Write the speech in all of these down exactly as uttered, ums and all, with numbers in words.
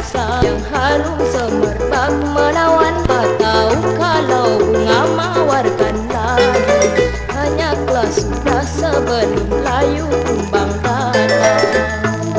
tamansa yang harum semerbak menawan. Atau kalau bunga mawarkan lagi, banyaklah sudah sebelum layu kumbang datang.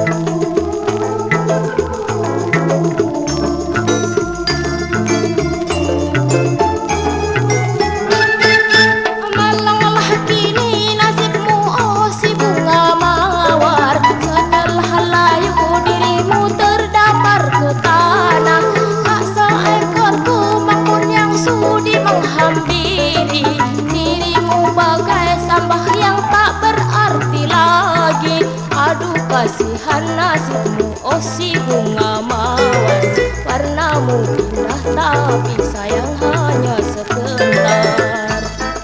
Dirimu bagai sampah yang tak berarti lagi. Aduh kasihan nasibmu, oh si bunga mawar. Warnamu indah tapi sayang hanya sebentar.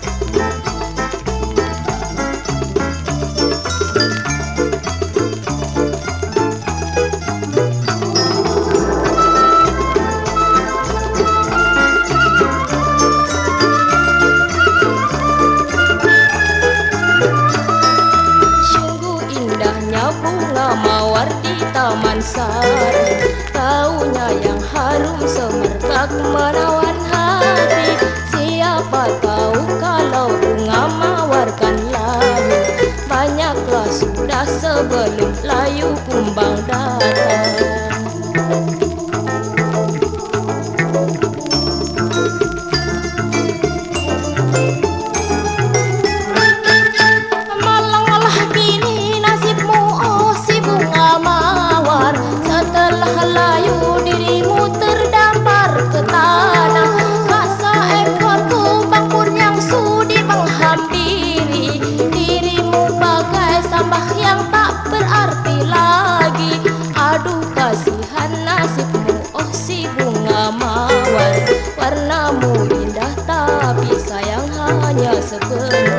Bunga mawar di taman sari, taunya yang harum semerbak menawan hati. Siapa tahu kalau bunga mawar kan layu, banyaklah sudah sebelum layu kumbang datang. Layu dirimu terdampar ke tanah, tak seekor kumbang pun yang sudi menghampiri. Dirimu bagai sampah yang tak berarti lagi. Aduh kasihan nasibmu, oh si bunga mawar. Warnamu indah tapi sayang hanya sekedar.